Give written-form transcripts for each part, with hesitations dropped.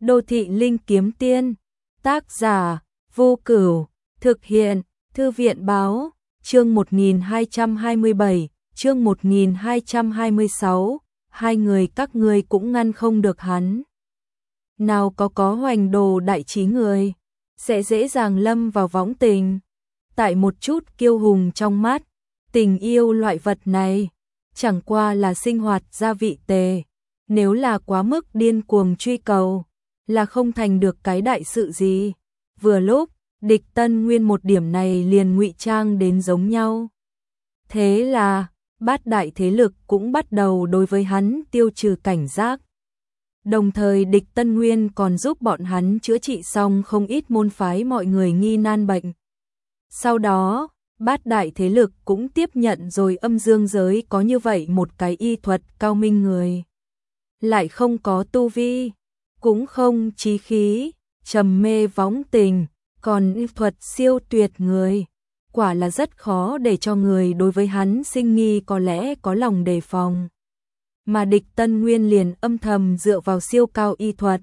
Đô thị linh kiếm tiên, tác giả, Vô Cửu, thực hiện, Thư viện báo, chương 1227, chương 1226, hai người các ngươi cũng ngăn không được hắn. Nào có hoành đồ đại trí người, sẽ dễ dàng lâm vào võng tình. Tại một chút kiêu hùng trong mắt, tình yêu loại vật này, chẳng qua là sinh hoạt gia vị tề. Nếu là quá mức điên cuồng truy cầu, là không thành được cái đại sự gì. Vừa lúc, Địch Tân Nguyên một điểm này liền ngụy trang đến giống nhau. Thế là, bát đại thế lực cũng bắt đầu đối với hắn tiêu trừ cảnh giác. Đồng thời Địch Tân Nguyên còn giúp bọn hắn chữa trị xong không ít môn phái mọi người nghi nan bệnh. Sau đó, bát đại thế lực cũng tiếp nhận rồi âm dương giới có như vậy một cái y thuật cao minh người. Lại không có tu vi, cũng không chí khí, trầm mê võng tình, còn y thuật siêu tuyệt người. Quả là rất khó để cho người đối với hắn sinh nghi, có lẽ có lòng đề phòng. Mà Địch Tân Nguyên liền âm thầm dựa vào siêu cao y thuật,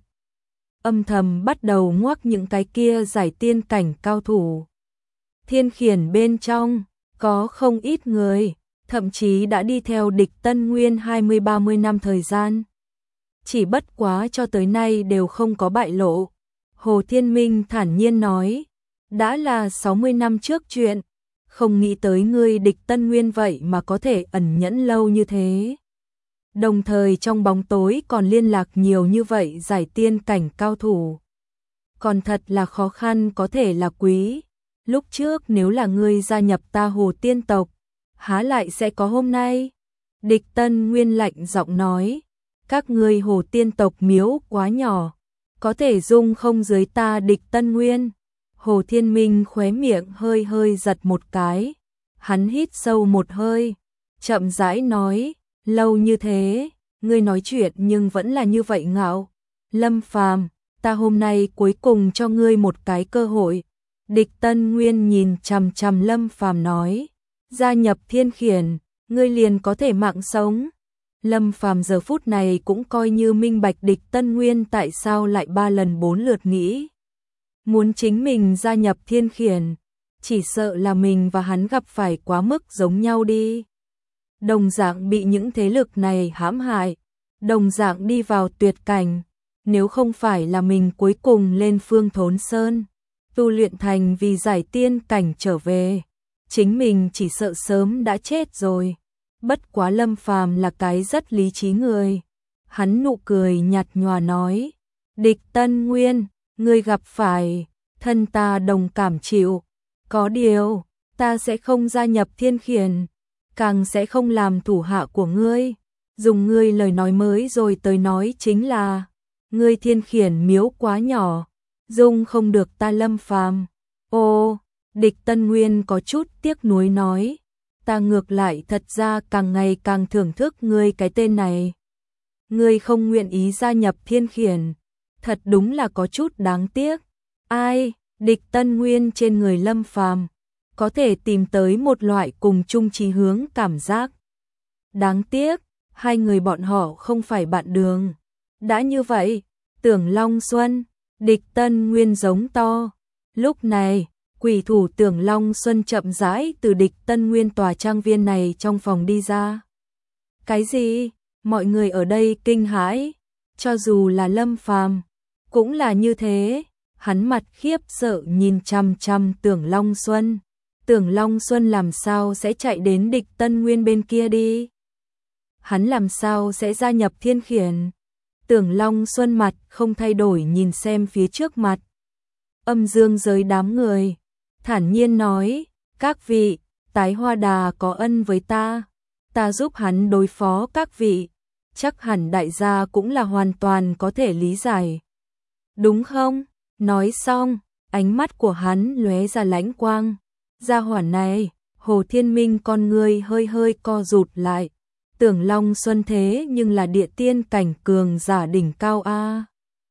âm thầm bắt đầu ngoác những cái kia giải tiên cảnh cao thủ. Thiên Khiển bên trong, có không ít người, thậm chí đã đi theo Địch Tân Nguyên 20-30 năm thời gian. Chỉ bất quá cho tới nay đều không có bại lộ. Hồ Thiên Minh thản nhiên nói, đã là 60 năm trước chuyện, không nghĩ tới ngươi Địch Tân Nguyên vậy mà có thể ẩn nhẫn lâu như thế. Đồng thời trong bóng tối còn liên lạc nhiều như vậy giải tiên cảnh cao thủ. Còn thật là khó khăn có thể là quý. Lúc trước nếu là ngươi gia nhập ta Hồ Tiên tộc, há lại sẽ có hôm nay. Địch Tân Nguyên lạnh giọng nói, các ngươi Hồ Tiên tộc miếu quá nhỏ, có thể dung không dưới ta Địch Tân Nguyên. Hồ Thiên Minh khóe miệng hơi hơi giật một cái, hắn hít sâu một hơi, chậm rãi nói, lâu như thế, ngươi nói chuyện nhưng vẫn là như vậy ngạo. Lâm Phàm, ta hôm nay cuối cùng cho ngươi một cái cơ hội. Địch Tân Nguyên nhìn chằm chằm Lâm Phàm nói, gia nhập Thiên Khiển, ngươi liền có thể mạng sống. Lâm Phàm giờ phút này cũng coi như minh bạch Địch Tân Nguyên tại sao lại 3 lần 4 lượt nghĩ muốn chính mình gia nhập Thiên Khiển, chỉ sợ là mình và hắn gặp phải quá mức giống nhau đi. Đồng dạng bị những thế lực này hãm hại, đồng dạng đi vào tuyệt cảnh, nếu không phải là mình cuối cùng lên Phương Thốn Sơn, tu luyện thành vì giải tiên cảnh trở về, chính mình chỉ sợ sớm đã chết rồi. Bất quá Lâm Phàm là cái rất lý trí người, hắn nụ cười nhạt nhòa nói, Địch Tân Nguyên, ngươi gặp phải, thân ta đồng cảm chịu, có điều, ta sẽ không gia nhập Thiên Khiển, càng sẽ không làm thủ hạ của ngươi. Dùng ngươi lời nói mới rồi tới nói chính là, ngươi Thiên Khiển miếu quá nhỏ, dung không được ta Lâm Phàm. Ô, Địch Tân Nguyên có chút tiếc nuối nói, ta ngược lại thật ra càng ngày càng thưởng thức ngươi cái tên này. Ngươi không nguyện ý gia nhập Thiên Khiển, thật đúng là có chút đáng tiếc. Ai, Địch Tân Nguyên trên người Lâm Phàm có thể tìm tới một loại cùng chung chí hướng cảm giác. Đáng tiếc, hai người bọn họ không phải bạn đường. Đã như vậy, Tưởng Long Xuân, Địch Tân Nguyên giống to. Lúc này, quỷ thủ Tưởng Long Xuân chậm rãi từ Địch Tân Nguyên tòa trang viên này trong phòng đi ra. Cái gì? Mọi người ở đây kinh hãi, cho dù là Lâm Phàm cũng là như thế. Hắn mặt khiếp sợ nhìn chằm chằm Tưởng Long Xuân. Tưởng Long Xuân làm sao sẽ chạy đến Địch Tân Nguyên bên kia đi? Hắn làm sao sẽ gia nhập Thiên Khiển? Tưởng Long Xuân mặt không thay đổi nhìn xem phía trước mặt. Âm dương giới đám người, thản nhiên nói, các vị, Tái Hoa Đà có ân với ta giúp hắn đối phó các vị, chắc hẳn đại gia cũng là hoàn toàn có thể lý giải. Đúng không? Nói xong, ánh mắt của hắn lóe ra lãnh quang. Gia hỏa này, Hồ Thiên Minh con người hơi hơi co rụt lại. Tưởng Long Xuân thế nhưng là địa tiên cảnh cường giả đỉnh cao a.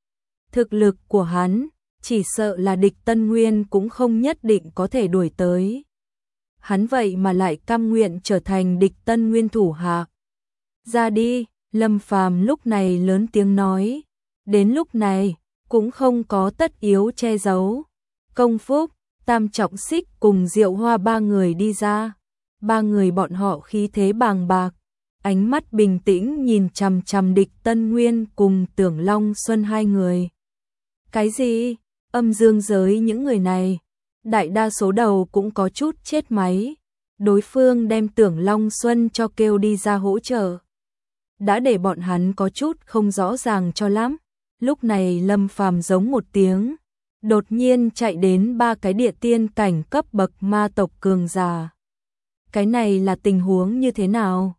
Thực lực của hắn, chỉ sợ là Địch Tân Nguyên cũng không nhất định có thể đuổi tới. Hắn vậy mà lại cam nguyện trở thành Địch Tân Nguyên thủ hạ. Ra đi, Lâm Phàm lúc này lớn tiếng nói. Đến lúc này, cũng không có tất yếu che giấu. Công Phúc, Tam Trọng Xích cùng Diệu Hoa ba người đi ra. Ba người bọn họ khí thế bàng bạc, ánh mắt bình tĩnh nhìn chằm chằm Địch Tân Nguyên cùng Tưởng Long Xuân hai người. Cái gì? Âm dương giới những người này, đại đa số đầu cũng có chút chết máy. Đối phương đem Tưởng Long Xuân cho kêu đi ra hỗ trợ, đã để bọn hắn có chút không rõ ràng cho lắm. Lúc này Lâm Phàm giống một tiếng, đột nhiên chạy đến ba cái địa tiên cảnh cấp bậc ma tộc cường giả. Cái này là tình huống như thế nào?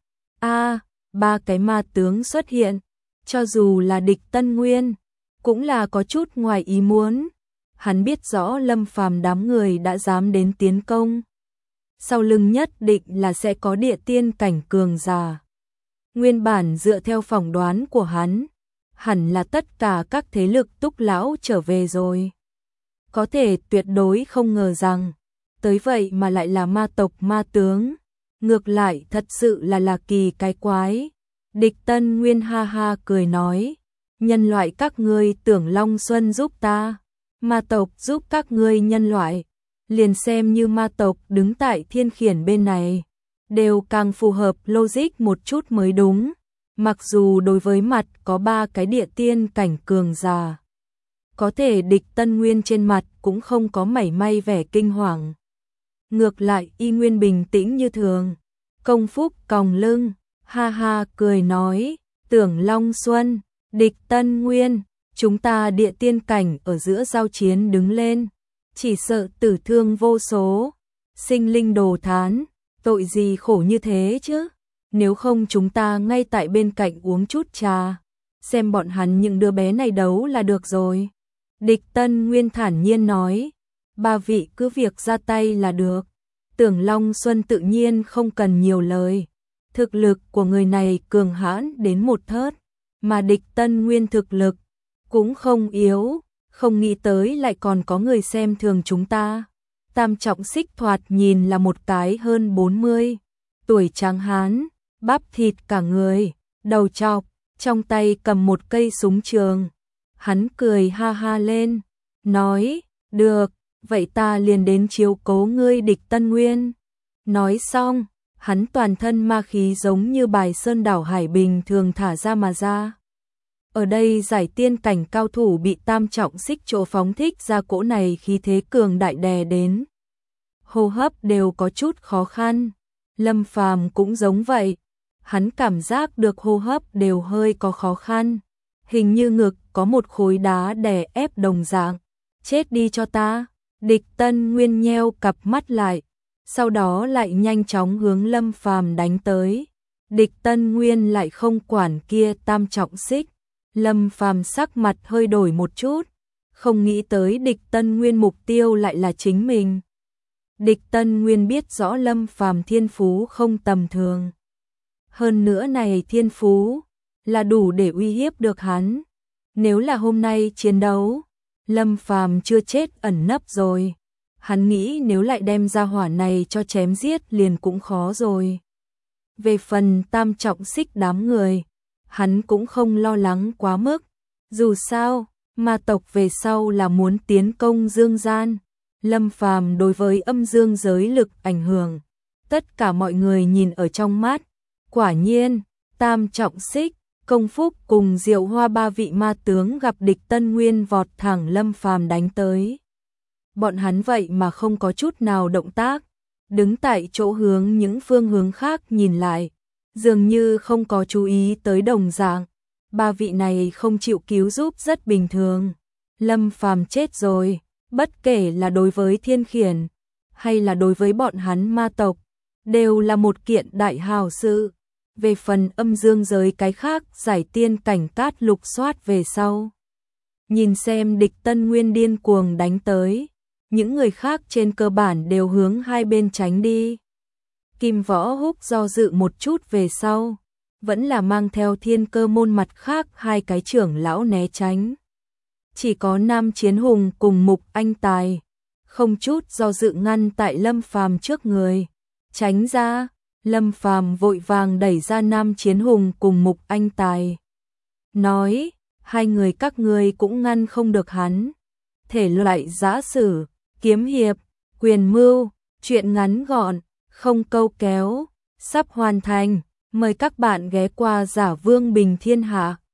Ba cái ma tướng xuất hiện, cho dù là Địch Tân Nguyên, cũng là có chút ngoài ý muốn. Hắn biết rõ Lâm Phàm đám người đã dám đến tiến công, sau lưng nhất định là sẽ có địa tiên cảnh cường giả. Nguyên bản dựa theo phỏng đoán của hắn, hẳn là tất cả các thế lực Túc lão trở về rồi. Có thể tuyệt đối không ngờ rằng, tới vậy mà lại là ma tộc ma tướng. Ngược lại thật sự là kỳ cái quái. Địch Tân Nguyên ha ha cười nói, nhân loại các ngươi Tưởng Long Xuân giúp ta, ma tộc giúp các ngươi nhân loại. Liền xem như ma tộc đứng tại thiên khiển bên này, đều càng phù hợp logic một chút mới đúng. Mặc dù đối với mặt có ba cái địa tiên cảnh cường giả, có thể Địch Tân Nguyên trên mặt cũng không có mảy may vẻ kinh hoàng. Ngược lại y nguyên bình tĩnh như thường. Công Phúc còng lưng, ha ha cười nói, Tưởng Long Xuân, Địch Tân Nguyên, chúng ta địa tiên cảnh ở giữa giao chiến đứng lên, chỉ sợ tử thương vô số, sinh linh đồ thán, tội gì khổ như thế chứ? Nếu không chúng ta ngay tại bên cạnh uống chút trà, xem bọn hắn những đứa bé này đấu là được rồi. Địch Tân Nguyên thản nhiên nói, ba vị cứ việc ra tay là được. Tưởng Long Xuân tự nhiên không cần nhiều lời, thực lực của người này cường hãn đến một thớt, mà Địch Tân Nguyên thực lực cũng không yếu, không nghĩ tới lại còn có người xem thường chúng ta. Tam Trọng Xích thoạt nhìn là một cái hơn 40 tuổi tráng hán, bắp thịt cả người, đầu trọc, trong tay cầm một cây súng trường. Hắn cười ha ha lên, nói, được, vậy ta liền đến chiếu cố ngươi Địch Tân Nguyên. Nói xong, hắn toàn thân ma khí giống như bài sơn đảo hải bình thường thả ra mà ra. Ở đây giải tiên cảnh cao thủ bị Tam Trọng Xích chỗ phóng thích ra cỗ này khí thế cường đại đè đến, hô hấp đều có chút khó khăn. Lâm Phàm cũng giống vậy, hắn cảm giác được hô hấp đều hơi có khó khăn, hình như ngực có một khối đá đè ép đồng dạng. Chết đi cho ta. Địch Tân Nguyên nheo cặp mắt lại, sau đó lại nhanh chóng hướng Lâm Phàm đánh tới. Địch Tân Nguyên lại không quản kia Tam Trọng Xích. Lâm Phàm sắc mặt hơi đổi một chút, không nghĩ tới Địch Tân Nguyên mục tiêu lại là chính mình. Địch Tân Nguyên biết rõ Lâm Phàm thiên phú không tầm thường, hơn nữa này thiên phú là đủ để uy hiếp được hắn. Nếu là hôm nay chiến đấu, Lâm Phàm chưa chết ẩn nấp rồi. Hắn nghĩ nếu lại đem ra hỏa này cho chém giết liền cũng khó rồi. Về phần Tam Trọng Xích đám người, hắn cũng không lo lắng quá mức. Dù sao, ma tộc về sau là muốn tiến công dương gian. Lâm Phàm đối với âm dương giới lực ảnh hưởng, tất cả mọi người nhìn ở trong mắt. Quả nhiên, Tam Trọng Xích, Công Phúc cùng Diệu Hoa ba vị ma tướng gặp Địch Tân Nguyên vọt thẳng Lâm Phàm đánh tới. Bọn hắn vậy mà không có chút nào động tác, đứng tại chỗ hướng những phương hướng khác nhìn lại, dường như không có chú ý tới đồng dạng. Ba vị này không chịu cứu giúp rất bình thường. Lâm Phàm chết rồi, bất kể là đối với thiên khiển hay là đối với bọn hắn ma tộc, đều là một kiện đại hào sự. Về phần âm dương giới cái khác giải tiên cảnh cát lục soát về sau, nhìn xem Địch Tân Nguyên điên cuồng đánh tới, những người khác trên cơ bản đều hướng hai bên tránh đi. Kim Võ Húc do dự một chút về sau, vẫn là mang theo Thiên Cơ môn mặt khác hai cái trưởng lão né tránh. Chỉ có Nam Chiến Hùng cùng Mục Anh Tài không chút do dự ngăn tại Lâm Phàm trước người, tránh ra. Lâm Phàm vội vàng đẩy ra Nam Chiến Hùng cùng Mục Anh Tài, nói, hai người các ngươi cũng ngăn không được hắn. Thể loại giã sử, kiếm hiệp, quyền mưu, truyện ngắn gọn, không câu kéo, sắp hoàn thành. Mời các bạn ghé qua Giả Vương Bình Thiên Hạ.